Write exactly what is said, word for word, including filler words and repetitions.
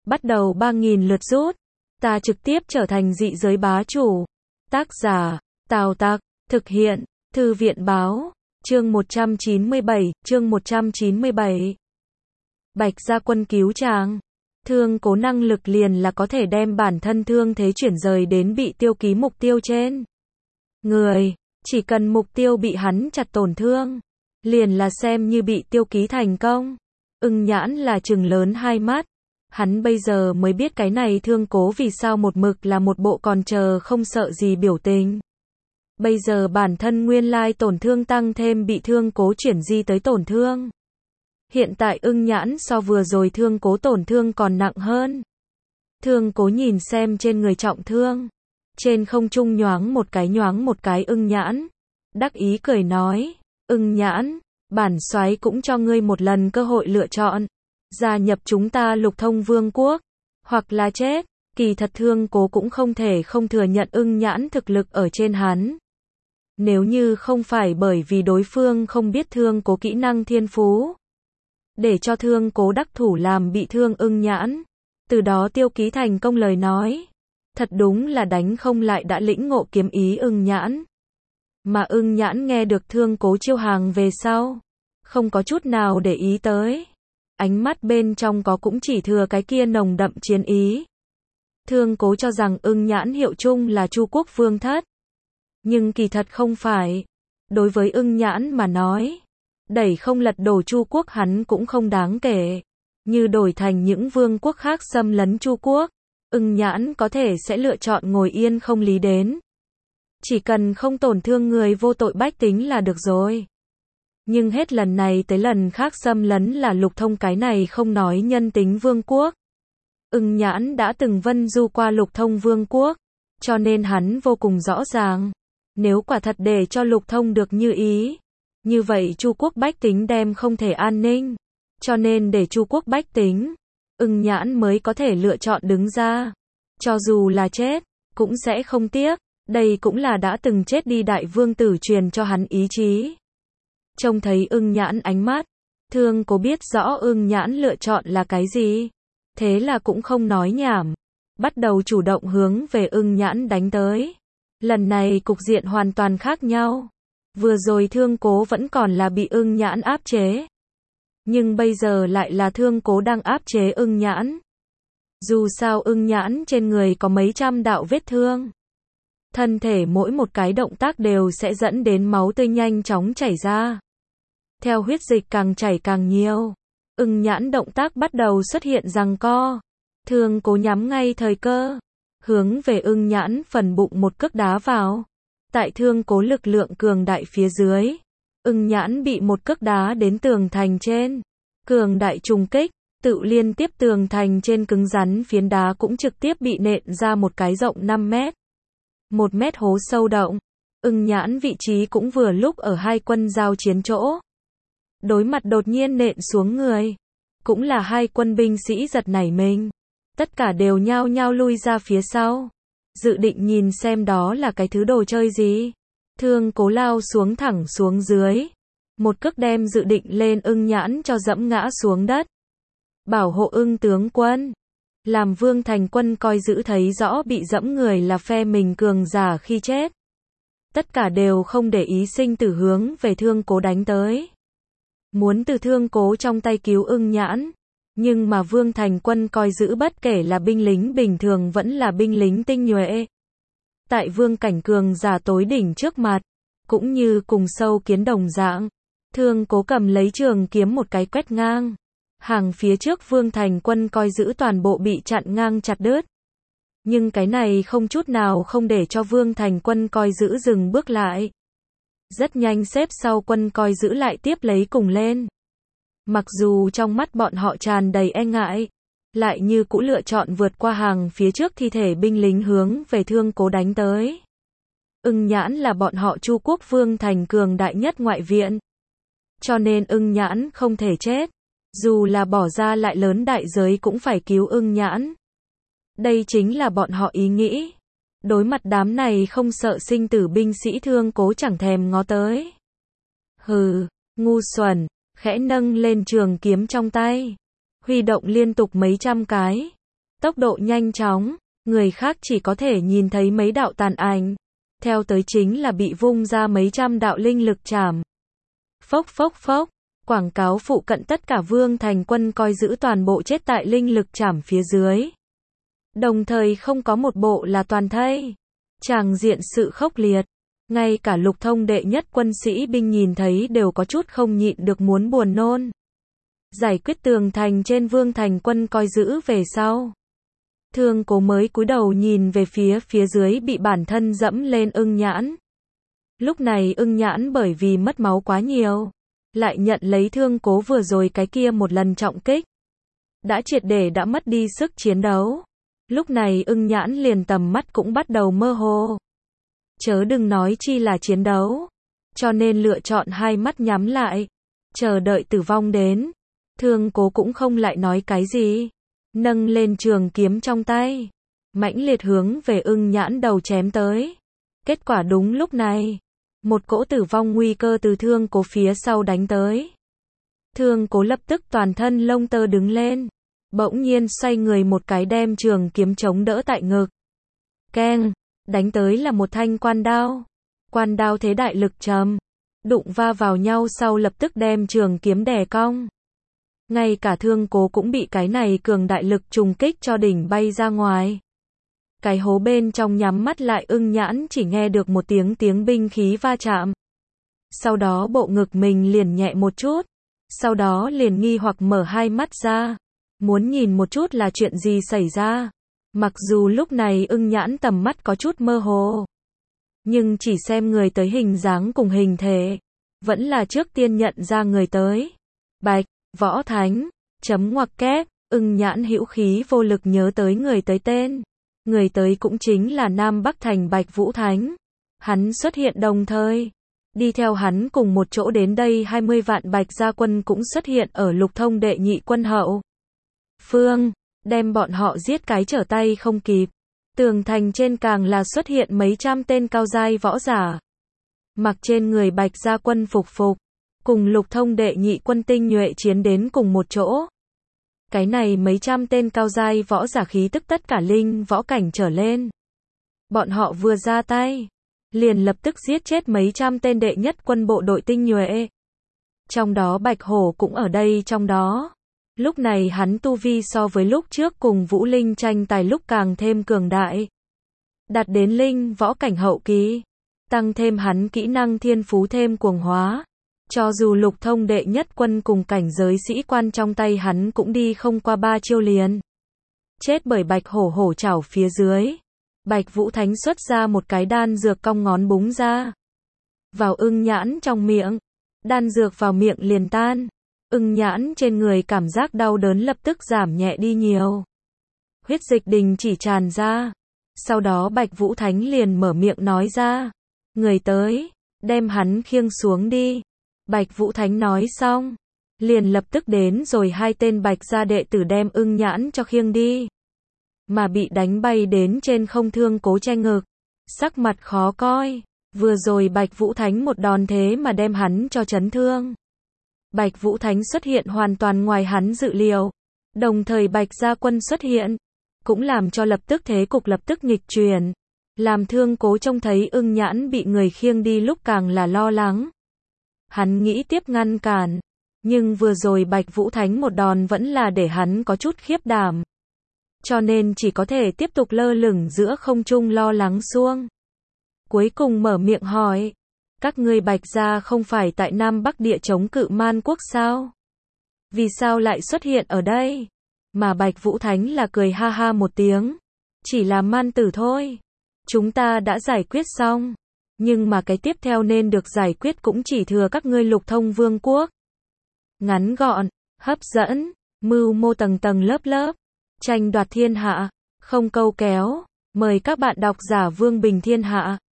bắt đầu ba nghìn lượt rút. Ta trực tiếp trở thành dị giới bá chủ. Tác giả, Tào Tặc, thực hiện, Thư viện báo, chương một trăm chín mươi bảy, chương một trăm chín mươi bảy. Bạch Gia Quân cứu chàng. Thương Cố năng lực liền là có thể đem bản thân thương thế chuyển rời đến bị tiêu ký mục tiêu trên người, chỉ cần mục tiêu bị hắn chặt tổn thương, liền là xem như bị tiêu ký thành công. Ưng Nhãn là trừng lớn hai mắt, hắn bây giờ mới biết cái này Thương Cố vì sao một mực là một bộ còn chờ không sợ gì biểu tình. Bây giờ bản thân nguyên lai tổn thương tăng thêm bị Thương Cố chuyển di tới tổn thương. Hiện tại Ưng Nhãn so vừa rồi Thương Cố tổn thương còn nặng hơn. Thương Cố nhìn xem trên người trọng thương, trên không trung nhoáng một cái nhoáng một cái Ưng Nhãn, đắc ý cười nói, Ưng Nhãn, bản soái cũng cho ngươi một lần cơ hội lựa chọn, gia nhập chúng ta Lục Thông Vương quốc, hoặc là chết. Kỳ thật Thương Cố cũng không thể không thừa nhận Ưng Nhãn thực lực ở trên hắn. Nếu như không phải bởi vì đối phương không biết Thương Cố kỹ năng thiên phú, để cho Thương Cố đắc thủ làm bị thương Ưng Nhãn, từ đó tiêu ký thành công lời nói, thật đúng là đánh không lại đã lĩnh ngộ kiếm ý Ưng Nhãn. Mà Ưng Nhãn nghe được Thương Cố chiêu hàng về sau, không có chút nào để ý tới, ánh mắt bên trong có cũng chỉ thừa cái kia nồng đậm chiến ý. Thương Cố cho rằng Ưng Nhãn hiệu chung là Chu Quốc Vương thất, nhưng kỳ thật không phải. Đối với Ưng Nhãn mà nói, đẩy không lật đổ Chu Quốc hắn cũng không đáng kể. Như đổi thành những vương quốc khác xâm lấn Chu Quốc, Ưng Nhãn có thể sẽ lựa chọn ngồi yên không lý đến. Chỉ cần không tổn thương người vô tội bách tính là được rồi. Nhưng hết lần này tới lần khác xâm lấn là Lục Thông cái này không nói nhân tính vương quốc. Ưng Nhãn đã từng vân du qua Lục Thông vương quốc, cho nên hắn vô cùng rõ ràng. Nếu quả thật để cho Lục Thông được như ý, như vậy Chu Quốc bách tính đem không thể an ninh. Cho nên để Chu Quốc bách tính, Ưng Nhãn mới có thể lựa chọn đứng ra. Cho dù là chết, cũng sẽ không tiếc. Đây cũng là đã từng chết đi đại vương tử truyền cho hắn ý chí. Trông thấy Ưng Nhãn ánh mắt, Thương Cố biết rõ Ưng Nhãn lựa chọn là cái gì. Thế là cũng không nói nhảm, bắt đầu chủ động hướng về Ưng Nhãn đánh tới. Lần này cục diện hoàn toàn khác nhau. Vừa rồi Thương Cố vẫn còn là bị Ưng Nhãn áp chế, nhưng bây giờ lại là Thương Cố đang áp chế Ưng Nhãn. Dù sao Ưng Nhãn trên người có mấy trăm đạo vết thương, thân thể mỗi một cái động tác đều sẽ dẫn đến máu tươi nhanh chóng chảy ra. Theo huyết dịch càng chảy càng nhiều, Ưng Nhãn động tác bắt đầu xuất hiện giằng co. Thương Cố nhắm ngay thời cơ, hướng về Ưng Nhãn phần bụng một cước đá vào. Tại Thương Cố lực lượng cường đại phía dưới, Ưng Nhãn bị một cước đá đến tường thành trên. Cường đại trùng kích, tự liên tiếp tường thành trên cứng rắn phiến đá cũng trực tiếp bị nện ra một cái rộng năm mét. Một mét hố sâu động. Ưng Nhãn vị trí cũng vừa lúc ở hai quân giao chiến chỗ. Đối mặt đột nhiên nện xuống người, cũng là hai quân binh sĩ giật nảy mình. Tất cả đều nhao nhao lui ra phía sau, dự định nhìn xem đó là cái thứ đồ chơi gì. Thương Cố lao xuống thẳng xuống dưới, một cước đem dự định lên Ưng Nhãn cho dẫm ngã xuống đất. Bảo hộ Ưng tướng quân. Làm Vương Thành Quân coi giữ thấy rõ bị dẫm người là phe mình cường giả khi chết, tất cả đều không để ý sinh tử hướng về Thương Cố đánh tới. Muốn từ Thương Cố trong tay cứu Ưng Nhãn. Nhưng mà Vương Thành Quân coi giữ bất kể là binh lính bình thường vẫn là binh lính tinh nhuệ. Tại vương cảnh cường giả tối đỉnh trước mặt, cũng như cùng sâu kiến đồng dạng, Thương Cố cầm lấy trường kiếm một cái quét ngang. Hàng phía trước Vương Thành Quân coi giữ toàn bộ bị chặn ngang chặt đứt. Nhưng cái này không chút nào không để cho Vương Thành Quân coi giữ dừng bước lại. Rất nhanh xếp sau quân coi giữ lại tiếp lấy cùng lên. Mặc dù trong mắt bọn họ tràn đầy e ngại, lại như cũ lựa chọn vượt qua hàng phía trước thi thể binh lính hướng về Thương Cố đánh tới. Ưng Nhãn là bọn họ Chu Quốc Vương thành cường đại nhất ngoại viện, cho nên Ưng Nhãn không thể chết. Dù là bỏ ra lại lớn đại giới cũng phải cứu Ưng Nhãn. Đây chính là bọn họ ý nghĩ. Đối mặt đám này không sợ sinh tử binh sĩ Thương Cố chẳng thèm ngó tới. Hừ, ngu xuẩn, khẽ nâng lên trường kiếm trong tay, huy động liên tục mấy trăm cái. Tốc độ nhanh chóng, người khác chỉ có thể nhìn thấy mấy đạo tàn ảnh. Theo tới chính là bị vung ra mấy trăm đạo linh lực chảm. Phốc phốc phốc, quảng cáo phụ cận tất cả vương thành quân coi giữ toàn bộ chết tại linh lực chảm phía dưới. Đồng thời không có một bộ là toàn thây. Tràng diện sự khốc liệt. Ngay cả lục thông đệ nhất quân sĩ binh nhìn thấy đều có chút không nhịn được muốn buồn nôn. Giải quyết tường thành trên vương thành quân coi giữ về sau. Thương Cố mới cúi đầu nhìn về phía phía dưới bị bản thân dẫm lên Ưng Nhãn. Lúc này Ưng Nhãn bởi vì mất máu quá nhiều, lại nhận lấy Thương Cố vừa rồi cái kia một lần trọng kích. Đã triệt để đã mất đi sức chiến đấu. Lúc này Ưng Nhãn liền tầm mắt cũng bắt đầu mơ hồ. Chớ đừng nói chi là chiến đấu. Cho nên lựa chọn hai mắt nhắm lại. Chờ đợi tử vong đến. Thương Cố cũng không lại nói cái gì. Nâng lên trường kiếm trong tay. Mãnh liệt hướng về Ưng Nhãn đầu chém tới. Kết quả đúng lúc này. Một cỗ tử vong nguy cơ từ Thương Cố phía sau đánh tới. Thương Cố lập tức toàn thân lông tơ đứng lên. Bỗng nhiên xoay người một cái đem trường kiếm chống đỡ tại ngực. Keng, đánh tới là một thanh quan đao. Quan đao thế đại lực trầm. Đụng va vào nhau sau lập tức đem trường kiếm đè cong. Ngay cả Thương Cố cũng bị cái này cường đại lực trùng kích cho đỉnh bay ra ngoài. Cái hố bên trong nhắm mắt lại Ưng Nhãn chỉ nghe được một tiếng tiếng binh khí va chạm. Sau đó bộ ngực mình liền nhẹ một chút. Sau đó liền nghi hoặc mở hai mắt ra. Muốn nhìn một chút là chuyện gì xảy ra. Mặc dù lúc này Ưng Nhãn tầm mắt có chút mơ hồ. Nhưng chỉ xem người tới hình dáng cùng hình thể. Vẫn là trước tiên nhận ra người tới. Bạch, Võ Thánh, chấm ngoặc kép, Ưng Nhãn hữu khí vô lực nhớ tới người tới tên. Người tới cũng chính là Nam Bắc Thành Bạch Vũ Thánh. Hắn xuất hiện đồng thời. Đi theo hắn cùng một chỗ đến đây hai mươi vạn Bạch gia quân cũng xuất hiện ở lục thông đệ nhị quân hậu. Phương, đem bọn họ giết cái trở tay không kịp. Tường thành trên càng là xuất hiện mấy trăm tên cao giai võ giả. Mặc trên người Bạch gia quân phục phục. Cùng lục thông đệ nhị quân tinh nhuệ chiến đến cùng một chỗ. Cái này mấy trăm tên cao giai võ giả khí tức tất cả linh võ cảnh trở lên. Bọn họ vừa ra tay, liền lập tức giết chết mấy trăm tên đệ nhất quân bộ đội tinh nhuệ. Trong đó Bạch Hổ cũng ở đây trong đó. Lúc này hắn tu vi so với lúc trước cùng Vũ Linh tranh tài lúc càng thêm cường đại. Đạt đến linh võ cảnh hậu kỳ. Tăng thêm hắn kỹ năng thiên phú thêm cuồng hóa. Cho dù lục thông đệ nhất quân cùng cảnh giới sĩ quan trong tay hắn cũng đi không qua ba chiêu liền. Chết bởi Bạch Hổ hổ chảo phía dưới. Bạch Vũ Thánh xuất ra một cái đan dược cong ngón búng ra. Vào Ưng Nhãn trong miệng. Đan dược vào miệng liền tan. Ưng Nhãn trên người cảm giác đau đớn lập tức giảm nhẹ đi nhiều. Huyết dịch đình chỉ tràn ra. Sau đó Bạch Vũ Thánh liền mở miệng nói ra. Người tới, đem hắn khiêng xuống đi. Bạch Vũ Thánh nói xong, liền lập tức đến rồi hai tên Bạch gia đệ tử đem Ưng Nhãn cho khiêng đi. Mà bị đánh bay đến trên không Thương Cố che ngực, sắc mặt khó coi, vừa rồi Bạch Vũ Thánh một đòn thế mà đem hắn cho chấn thương. Bạch Vũ Thánh xuất hiện hoàn toàn ngoài hắn dự liệu, đồng thời Bạch gia quân xuất hiện, cũng làm cho lập tức thế cục lập tức nghịch chuyển, làm Thương Cố trông thấy Ưng Nhãn bị người khiêng đi lúc càng là lo lắng. Hắn nghĩ tiếp ngăn cản, nhưng vừa rồi Bạch Vũ Thánh một đòn vẫn là để hắn có chút khiếp đảm. Cho nên chỉ có thể tiếp tục lơ lửng giữa không trung lo lắng xuông. Cuối cùng mở miệng hỏi, các ngươi Bạch gia không phải tại Nam Bắc địa chống cự Man quốc sao? Vì sao lại xuất hiện ở đây? Mà Bạch Vũ Thánh là cười ha ha một tiếng, chỉ là man tử thôi. Chúng ta đã giải quyết xong. Nhưng mà cái tiếp theo nên được giải quyết cũng chỉ thừa các ngươi lục thông vương quốc. Ngắn gọn, hấp dẫn, mưu mô tầng tầng lớp lớp, tranh đoạt thiên hạ, không câu kéo, mời các bạn đọc giả Vương Bình Thiên Hạ.